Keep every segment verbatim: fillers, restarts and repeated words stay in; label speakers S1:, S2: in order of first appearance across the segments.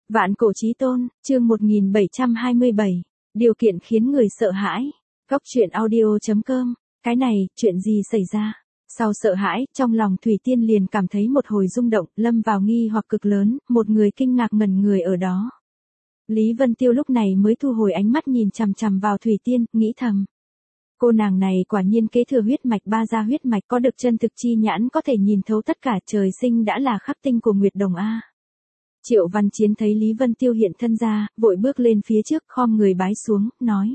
S1: Vạn cổ chí tôn, chương một nghìn bảy trăm hai mươi bảy, điều kiện khiến người sợ hãi. Góc truyện audio chấm com, cái này, chuyện gì xảy ra? Sau sợ hãi, trong lòng Thủy Tiên liền cảm thấy một hồi rung động, lâm vào nghi hoặc cực lớn, một người kinh ngạc ngẩn người ở đó. Lý Vân Tiêu lúc này mới thu hồi ánh mắt nhìn chằm chằm vào Thủy Tiên, nghĩ thầm. Cô nàng này quả nhiên kế thừa huyết mạch ba gia huyết mạch, có được chân thực chi nhãn có thể nhìn thấu tất cả, trời sinh đã là khắc tinh của Nguyệt Đồng A. Triệu Văn Chiến thấy Lý Vân Tiêu hiện thân ra, vội bước lên phía trước, khom người bái xuống, nói.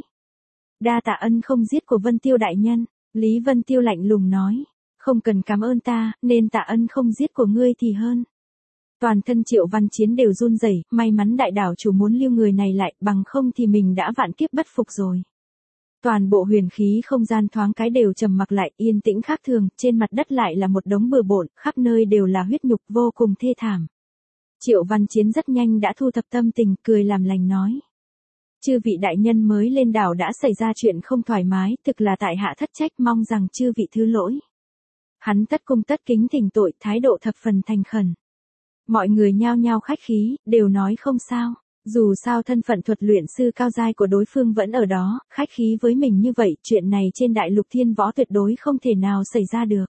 S1: Đa tạ ân không giết của Vân Tiêu đại nhân. Lý Vân Tiêu lạnh lùng nói. Không cần cảm ơn ta, nên tạ ân không giết của ngươi thì hơn. Toàn thân Triệu Văn Chiến đều run rẩy, may mắn đại đảo chủ muốn lưu người này lại, bằng không thì mình đã vạn kiếp bất phục rồi. Toàn bộ huyền khí không gian thoáng cái đều trầm mặc lại, yên tĩnh khác thường, trên mặt đất lại là một đống bừa bộn, khắp nơi đều là huyết nhục, vô cùng thê thảm. Triệu Văn Chiến rất nhanh đã thu thập tâm tình, cười làm lành nói. Chư vị đại nhân mới lên đảo đã xảy ra chuyện không thoải mái, thực là tại hạ thất trách, mong rằng chư vị thứ lỗi. Hắn tất cung tất kính thỉnh tội, thái độ thập phần thành khẩn. Mọi người nhao nhao khách khí, đều nói không sao. Dù sao thân phận thuật luyện sư cao giai của đối phương vẫn ở đó, khách khí với mình như vậy, chuyện này trên đại lục thiên võ tuyệt đối không thể nào xảy ra được.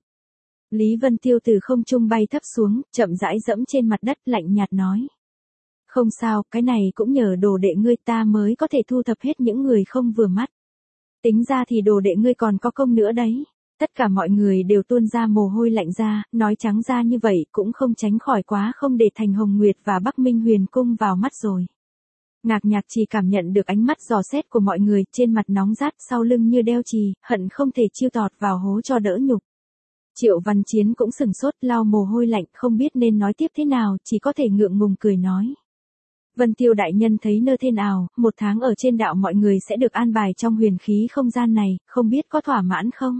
S1: Lý Vân Tiêu từ không trung bay thấp xuống, chậm rãi dẫm trên mặt đất, lạnh nhạt nói. Không sao, cái này cũng nhờ đồ đệ ngươi ta mới có thể thu thập hết những người không vừa mắt. Tính ra thì đồ đệ ngươi còn có công nữa đấy. Tất cả mọi người đều tuôn ra mồ hôi lạnh ra, nói trắng ra như vậy cũng không tránh khỏi quá không để Thành Hồng Nguyệt và Bắc Minh Huyền Cung vào mắt rồi. Ngạc Nhạc chỉ cảm nhận được ánh mắt dò xét của mọi người, trên mặt nóng rát, sau lưng như đeo chì, hận không thể chiêu tọt vào hố cho đỡ nhục. Triệu Văn Chiến cũng sừng sốt, lau mồ hôi lạnh, không biết nên nói tiếp thế nào, chỉ có thể ngượng ngùng cười nói. Vân Tiêu đại nhân thấy nơ thế nào, một tháng ở trên đạo mọi người sẽ được an bài trong huyền khí không gian này, không biết có thỏa mãn không?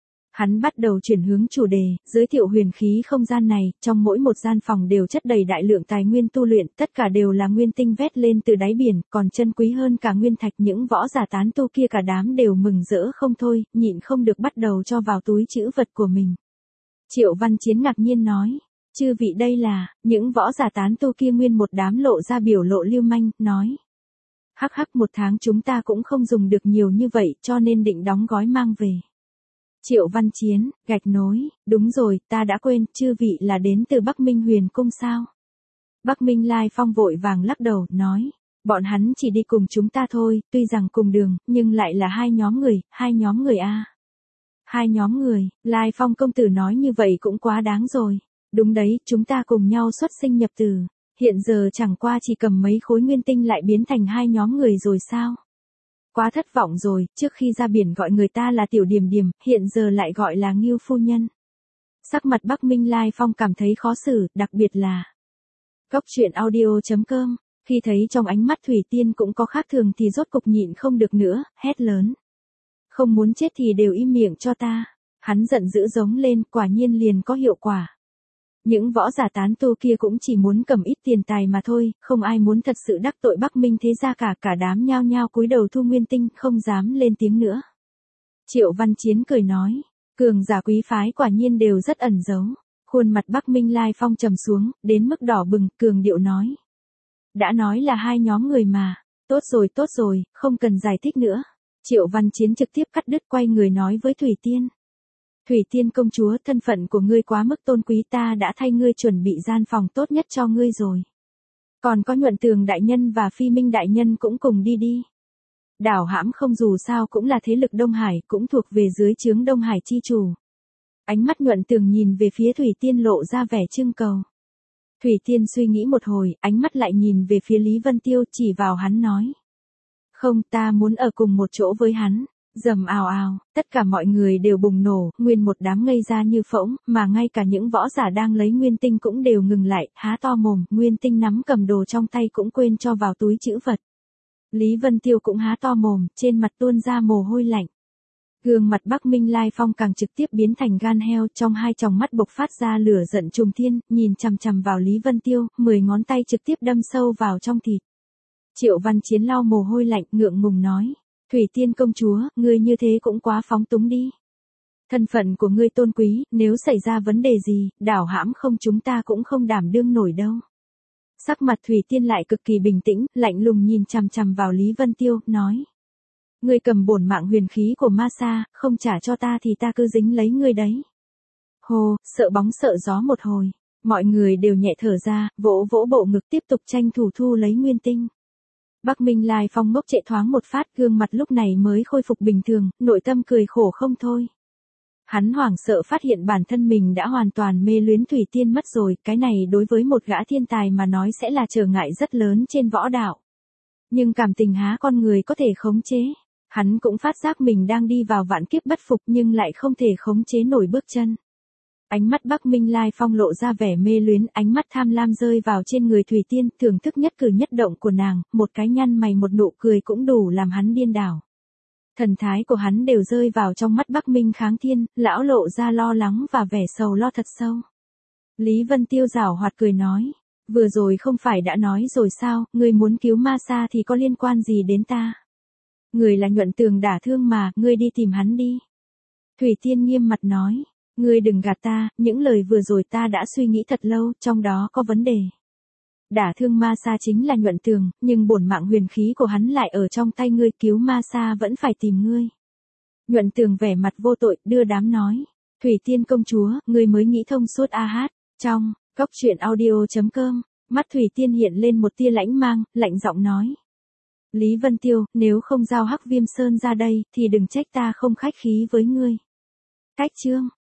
S1: Hắn bắt đầu chuyển hướng chủ đề, giới thiệu huyền khí không gian này, trong mỗi một gian phòng đều chất đầy đại lượng tài nguyên tu luyện, tất cả đều là nguyên tinh vét lên từ đáy biển, còn chân quý hơn cả nguyên thạch, những võ giả tán tu kia cả đám đều mừng rỡ không thôi, nhịn không được bắt đầu cho vào túi trữ vật của mình. Triệu Văn Chiến ngạc nhiên nói, chư vị đây là, những võ giả tán tu kia nguyên một đám lộ ra biểu lộ lưu manh, nói. Hắc hắc, một tháng chúng ta cũng không dùng được nhiều như vậy, cho nên định đóng gói mang về. Triệu Văn Chiến, gạch nối, đúng rồi, ta đã quên, chư vị là đến từ Bắc Minh Huyền Cung sao? Bắc Minh Lai Phong vội vàng lắc đầu, nói, bọn hắn chỉ đi cùng chúng ta thôi, tuy rằng cùng đường, nhưng lại là hai nhóm người, hai nhóm người a. Hai nhóm người, Lai Phong công tử nói như vậy cũng quá đáng rồi. Đúng đấy, chúng ta cùng nhau xuất sinh nhập tử, hiện giờ chẳng qua chỉ cầm mấy khối nguyên tinh lại biến thành hai nhóm người rồi sao? Quá thất vọng rồi, trước khi ra biển gọi người ta là Tiểu Điềm Điềm, hiện giờ lại gọi là Ngưu phu nhân. Sắc mặt Bắc Minh Lai Phong cảm thấy khó xử, đặc biệt là Góc truyện audio chấm com, khi thấy trong ánh mắt Thủy Tiên cũng có khác thường thì rốt cục nhịn không được nữa, hét lớn. Không muốn chết thì đều im miệng cho ta. Hắn giận dữ giống lên, quả nhiên liền có hiệu quả. Những võ giả tán tu kia cũng chỉ muốn cầm ít tiền tài mà thôi, không ai muốn thật sự đắc tội Bắc Minh thế gia cả, cả đám nhao nhao cúi đầu thu nguyên tinh, không dám lên tiếng nữa. Triệu Văn Chiến cười nói, cường giả quý phái quả nhiên đều rất ẩn giấu. Khuôn mặt Bắc Minh Lai Phong trầm xuống, đến mức đỏ bừng, cường điệu nói. Đã nói là hai nhóm người mà, tốt rồi tốt rồi, không cần giải thích nữa. Triệu Văn Chiến trực tiếp cắt đứt, quay người nói với Thủy Tiên. Thủy Tiên công chúa, thân phận của ngươi quá mức tôn quý, ta đã thay ngươi chuẩn bị gian phòng tốt nhất cho ngươi rồi. Còn có Nhuận Tường đại nhân và Phi Minh đại nhân cũng cùng đi đi. Đảo Hãm Không dù sao cũng là thế lực Đông Hải, cũng thuộc về dưới trướng Đông Hải chi chủ. Ánh mắt Nhuận Tường nhìn về phía Thủy Tiên lộ ra vẻ trưng cầu. Thủy Tiên suy nghĩ một hồi, ánh mắt lại nhìn về phía Lý Vân Tiêu, chỉ vào hắn nói. Không, ta muốn ở cùng một chỗ với hắn. Rầm ào ào, tất cả mọi người đều bùng nổ, nguyên một đám ngây ra như phỗng, mà ngay cả những võ giả đang lấy nguyên tinh cũng đều ngừng lại, há to mồm, nguyên tinh nắm cầm đồ trong tay cũng quên cho vào túi trữ vật. Lý Vân Tiêu cũng há to mồm, trên mặt tuôn ra mồ hôi lạnh. Gương mặt Bắc Minh Lai Phong càng trực tiếp biến thành gan heo, trong hai tròng mắt bộc phát ra lửa giận trùng thiên, nhìn chằm chằm vào Lý Vân Tiêu, mười ngón tay trực tiếp đâm sâu vào trong thịt. Triệu Văn Chiến lau mồ hôi lạnh, ngượng ngùng nói. Thủy Tiên công chúa, ngươi như thế cũng quá phóng túng đi. Thân phận của ngươi tôn quý, nếu xảy ra vấn đề gì, Đảo Hãm Không chúng ta cũng không đảm đương nổi đâu. Sắc mặt Thủy Tiên lại cực kỳ bình tĩnh, lạnh lùng nhìn chằm chằm vào Lý Vân Tiêu, nói. Ngươi cầm bổn mạng huyền khí của ma sa, không trả cho ta thì ta cứ dính lấy ngươi đấy. Hồ, sợ bóng sợ gió một hồi. Mọi người đều nhẹ thở ra, vỗ vỗ bộ ngực tiếp tục tranh thủ thu lấy nguyên tinh. Bắc Minh Lai Phong ngốc trệ thoáng một phát, gương mặt lúc này mới khôi phục bình thường, nội tâm cười khổ không thôi. Hắn hoảng sợ phát hiện bản thân mình đã hoàn toàn mê luyến Thủy Tiên mất rồi, cái này đối với một gã thiên tài mà nói sẽ là trở ngại rất lớn trên võ đạo. Nhưng cảm tình há con người có thể khống chế. Hắn cũng phát giác mình đang đi vào vạn kiếp bất phục nhưng lại không thể khống chế nổi bước chân. Ánh mắt Bắc Minh Lai Phong lộ ra vẻ mê luyến, ánh mắt tham lam rơi vào trên người Thủy Tiên, thưởng thức nhất cử nhất động của nàng, một cái nhăn mày một nụ cười cũng đủ làm hắn điên đảo. Thần thái của hắn đều rơi vào trong mắt Bắc Minh Kháng Thiên, lão lộ ra lo lắng và vẻ sầu lo thật sâu. Lý Vân Tiêu giảo hoạt cười nói, vừa rồi không phải đã nói rồi sao, ngươi muốn cứu ma sa thì có liên quan gì đến ta? Người là Nhuận Tường đả thương mà, ngươi đi tìm hắn đi. Thủy Tiên nghiêm mặt nói, ngươi đừng gạt ta, những lời vừa rồi ta đã suy nghĩ thật lâu, trong đó có vấn đề. Đả thương ma sa chính là Nhuận Tường, nhưng bổn mạng huyền khí của hắn lại ở trong tay ngươi, cứu ma sa vẫn phải tìm ngươi. Nhuận Tường vẻ mặt vô tội, đưa đám nói, Thủy Tiên công chúa, ngươi mới nghĩ thông suốt a hát. Trong, góc truyện audio chấm com, mắt Thủy Tiên hiện lên một tia lãnh mang, lạnh giọng nói. Lý Vân Tiêu, nếu không giao Hắc Viêm Sơn ra đây, thì đừng trách ta không khách khí với ngươi. Cách chương